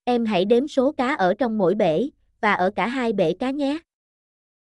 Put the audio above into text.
Em hãy đếm số cá ở trong mỗi bể, và ở cả hai bể cá nhé.